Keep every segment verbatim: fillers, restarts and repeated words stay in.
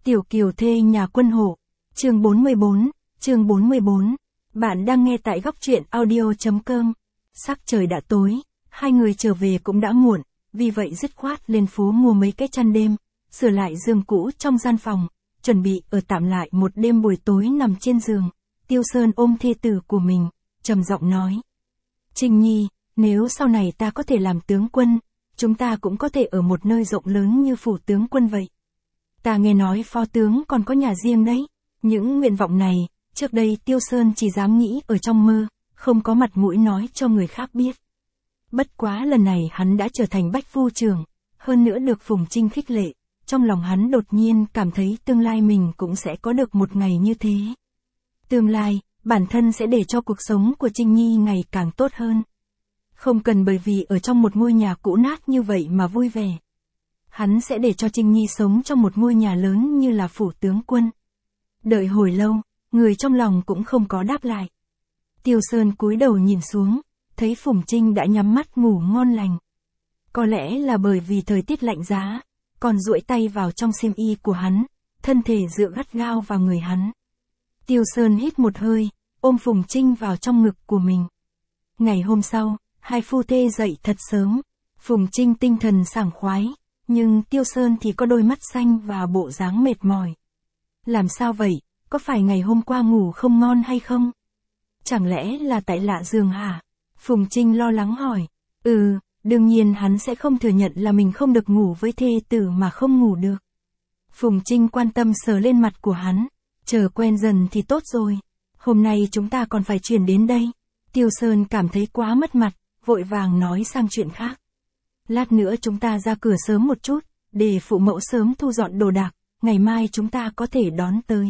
Tiểu Kiều thê nhà quân hộ. Chương bốn mươi bốn, chương bốn mươi bốn. Bạn đang nghe tại góc truyện audio chấm com. Sắc trời đã tối, hai người trở về cũng đã muộn, vì vậy dứt khoát lên phố mua mấy cái chăn đêm, sửa lại giường cũ trong gian phòng, chuẩn bị ở tạm lại một đêm. Buổi tối nằm trên giường, Tiêu Sơn ôm thê tử của mình, trầm giọng nói: Trinh Nhi, nếu sau này ta có thể làm tướng quân, chúng ta cũng có thể ở một nơi rộng lớn như phủ tướng quân vậy. Ta nghe nói phó tướng còn có nhà riêng đấy. Những nguyện vọng này, trước đây Tiêu Sơn chỉ dám nghĩ ở trong mơ, không có mặt mũi nói cho người khác biết. Bất quá lần này hắn đã trở thành bách phu trưởng, hơn nữa được Phùng Trinh khích lệ, trong lòng hắn đột nhiên cảm thấy tương lai mình cũng sẽ có được một ngày như thế. Tương lai, bản thân sẽ để cho cuộc sống của Trinh Nhi ngày càng tốt hơn. Không cần bởi vì ở trong một ngôi nhà cũ nát như vậy mà vui vẻ. Hắn sẽ để cho Trinh Nhi sống trong một ngôi nhà lớn như là phủ tướng quân. Đợi hồi lâu, người trong lòng cũng không có đáp lại. Tiêu Sơn cúi đầu nhìn xuống, thấy Phùng Trinh đã nhắm mắt ngủ ngon lành. Có lẽ là bởi vì thời tiết lạnh giá, còn duỗi tay vào trong xiêm y của hắn, thân thể dựa gắt gao vào người hắn. Tiêu Sơn hít một hơi, ôm Phùng Trinh vào trong ngực của mình. Ngày hôm sau, hai phu thê dậy thật sớm, Phùng Trinh tinh thần sảng khoái, nhưng Tiêu Sơn thì có đôi mắt xanh và bộ dáng mệt mỏi. Làm sao vậy, có phải ngày hôm qua ngủ không ngon hay không? Chẳng lẽ là tại lạ giường hả? Phùng Trinh lo lắng hỏi. Ừ, đương nhiên hắn sẽ không thừa nhận là mình không được ngủ với thê tử mà không ngủ được. Phùng Trinh quan tâm sờ lên mặt của hắn, chờ quen dần thì tốt rồi. Hôm nay chúng ta còn phải chuyển đến đây. Tiêu Sơn cảm thấy quá mất mặt, vội vàng nói sang chuyện khác. Lát nữa chúng ta ra cửa sớm một chút, để phụ mẫu sớm thu dọn đồ đạc, ngày mai chúng ta có thể đón tới.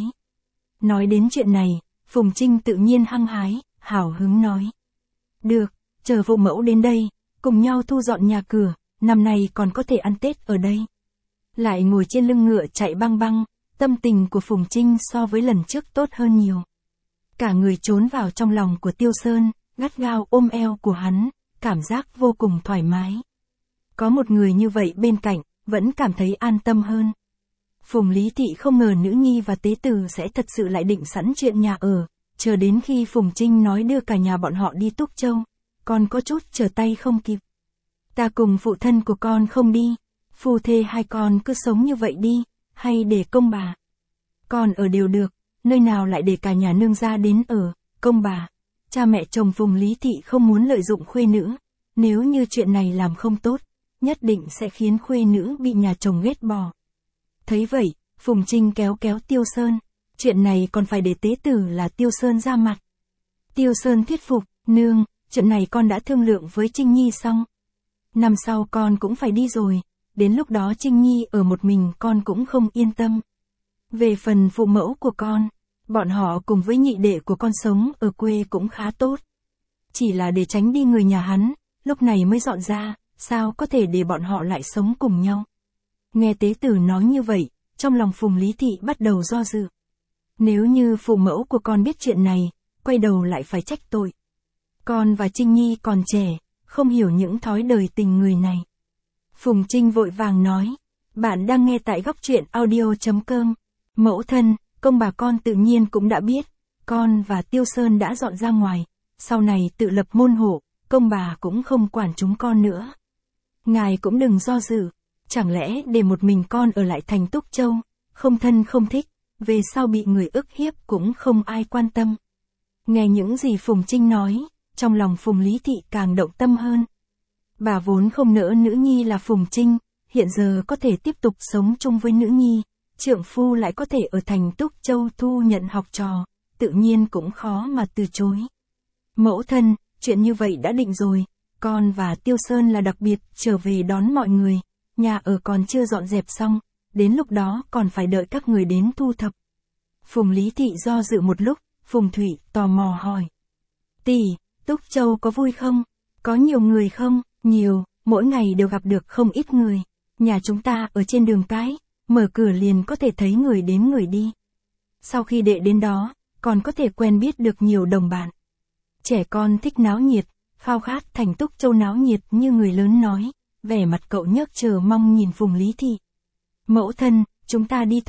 Nói đến chuyện này, Phùng Trinh tự nhiên hăng hái, hào hứng nói. Được, chờ phụ mẫu đến đây, cùng nhau thu dọn nhà cửa, năm nay còn có thể ăn Tết ở đây. Lại ngồi trên lưng ngựa chạy băng băng, tâm tình của Phùng Trinh so với lần trước tốt hơn nhiều. Cả người trốn vào trong lòng của Tiêu Sơn, gắt gao ôm eo của hắn, cảm giác vô cùng thoải mái. Có một người như vậy bên cạnh, vẫn cảm thấy an tâm hơn. Phùng Lý Thị không ngờ nữ nhi và tế tử sẽ thật sự lại định sẵn chuyện nhà ở, chờ đến khi Phùng Trinh nói đưa cả nhà bọn họ đi Túc Châu, còn có chút trở tay không kịp. Ta cùng phụ thân của con không đi, phu thê hai con cứ sống như vậy đi, hay để công bà. Con ở đều được, nơi nào lại để cả nhà nương ra đến ở, công bà. Cha mẹ chồng Phùng Lý Thị không muốn lợi dụng khuê nữ, nếu như chuyện này làm không tốt, nhất định sẽ khiến khuê nữ bị nhà chồng ghét bỏ. Thấy vậy, Phùng Trinh kéo kéo Tiêu Sơn, chuyện này còn phải để tế tử là Tiêu Sơn ra mặt. Tiêu Sơn thuyết phục, nương, chuyện này con đã thương lượng với Trinh Nhi xong. Năm sau con cũng phải đi rồi, đến lúc đó Trinh Nhi ở một mình con cũng không yên tâm. Về phần phụ mẫu của con, bọn họ cùng với nhị đệ của con sống ở quê cũng khá tốt. Chỉ là để tránh đi người nhà hắn, lúc này mới dọn ra, sao có thể để bọn họ lại sống cùng nhau. Nghe tế tử nói như vậy, trong lòng Phùng Lý Thị bắt đầu do dự. Nếu như phụ mẫu của con biết chuyện này, quay đầu lại phải trách tội. Con và Trinh Nhi còn trẻ, không hiểu những thói đời tình người này. Phùng Trinh vội vàng nói, bạn đang nghe tại góc truyện audio chấm com. Mẫu thân, công bà con tự nhiên cũng đã biết, con và Tiêu Sơn đã dọn ra ngoài, sau này tự lập môn hộ, công bà cũng không quản chúng con nữa. Ngài cũng đừng do dự, chẳng lẽ để một mình con ở lại thành Túc Châu, không thân không thích, về sau bị người ức hiếp cũng không ai quan tâm. Nghe những gì Phùng Trinh nói, trong lòng Phùng Lý Thị càng động tâm hơn. Bà vốn không nỡ nữ nhi là Phùng Trinh, hiện giờ có thể tiếp tục sống chung với nữ nhi, trượng phu lại có thể ở thành Túc Châu thu nhận học trò, tự nhiên cũng khó mà từ chối. Mẫu thân, chuyện như vậy đã định rồi, con và Tiêu Sơn là đặc biệt trở về đón mọi người, nhà ở còn chưa dọn dẹp xong, đến lúc đó còn phải đợi các người đến thu thập. Phùng Lý Thị do dự một lúc, Phùng Thủy tò mò hỏi. Tỷ, Túc Châu có vui không? Có nhiều người không? Nhiều, mỗi ngày đều gặp được không ít người. Nhà chúng ta ở trên đường cái, mở cửa liền có thể thấy người đến người đi. Sau khi đệ đến đó, còn có thể quen biết được nhiều đồng bạn. Trẻ con thích náo nhiệt, khao khát thành Túc Châu náo nhiệt như người lớn nói, vẻ mặt cậu nhớt chờ mong nhìn Phùng Lý Thị. Mẫu thân, chúng ta đi thôi,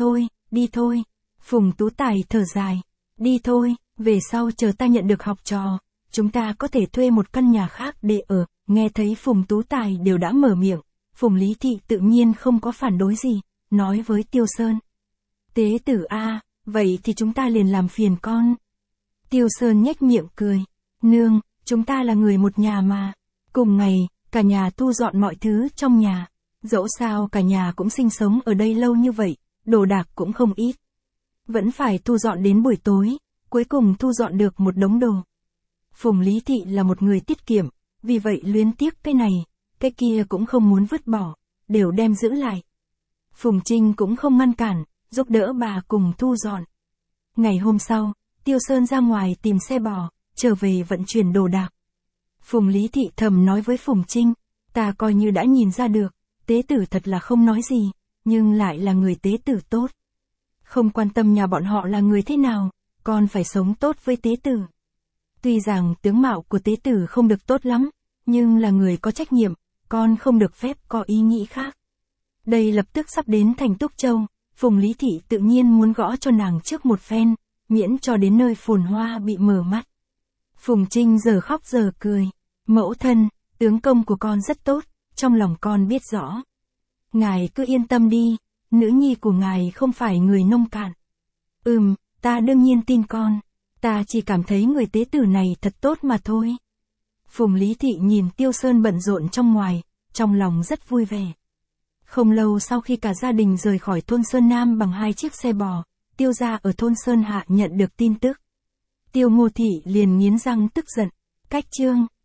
đi thôi. Phùng Tú Tài thở dài, đi thôi, về sau chờ ta nhận được học trò, chúng ta có thể thuê một căn nhà khác để ở. Nghe thấy Phùng Tú Tài đều đã mở miệng, Phùng Lý Thị tự nhiên không có phản đối gì, nói với Tiêu Sơn. Tế tử a, vậy thì chúng ta liền làm phiền con. Tiêu Sơn nhếch miệng cười, nương, chúng ta là người một nhà mà. Cùng ngày, cả nhà thu dọn mọi thứ trong nhà. Dẫu sao cả nhà cũng sinh sống ở đây lâu như vậy, đồ đạc cũng không ít. Vẫn phải thu dọn đến buổi tối, cuối cùng thu dọn được một đống đồ. Phùng Lý Thị là một người tiết kiệm, vì vậy luyến tiếc cái này, cái kia cũng không muốn vứt bỏ, đều đem giữ lại. Phùng Trinh cũng không ngăn cản, giúp đỡ bà cùng thu dọn. Ngày hôm sau, Tiêu Sơn ra ngoài tìm xe bò, trở về vận chuyển đồ đạc. Phùng Lý Thị thầm nói với Phùng Trinh, ta coi như đã nhìn ra được, tế tử thật là không nói gì, nhưng lại là người tế tử tốt. Không quan tâm nhà bọn họ là người thế nào, con phải sống tốt với tế tử. Tuy rằng tướng mạo của tế tử không được tốt lắm, nhưng là người có trách nhiệm, con không được phép có ý nghĩ khác. Đây lập tức sắp đến thành Túc Châu, Phùng Lý Thị tự nhiên muốn gõ cho nàng trước một phen, miễn cho đến nơi phồn hoa bị mở mắt. Phùng Trinh giờ khóc giờ cười, mẫu thân, tướng công của con rất tốt, trong lòng con biết rõ. Ngài cứ yên tâm đi, nữ nhi của ngài không phải người nông cạn. Ừm, ta đương nhiên tin con, ta chỉ cảm thấy người tế tử này thật tốt mà thôi. Phùng Lý Thị nhìn Tiêu Sơn bận rộn trong ngoài, trong lòng rất vui vẻ. Không lâu sau khi cả gia đình rời khỏi thôn Sơn Nam bằng hai chiếc xe bò, Tiêu gia ở thôn Sơn Hạ nhận được tin tức. Tiêu Ngô Thị liền nghiến răng tức giận, cách chương.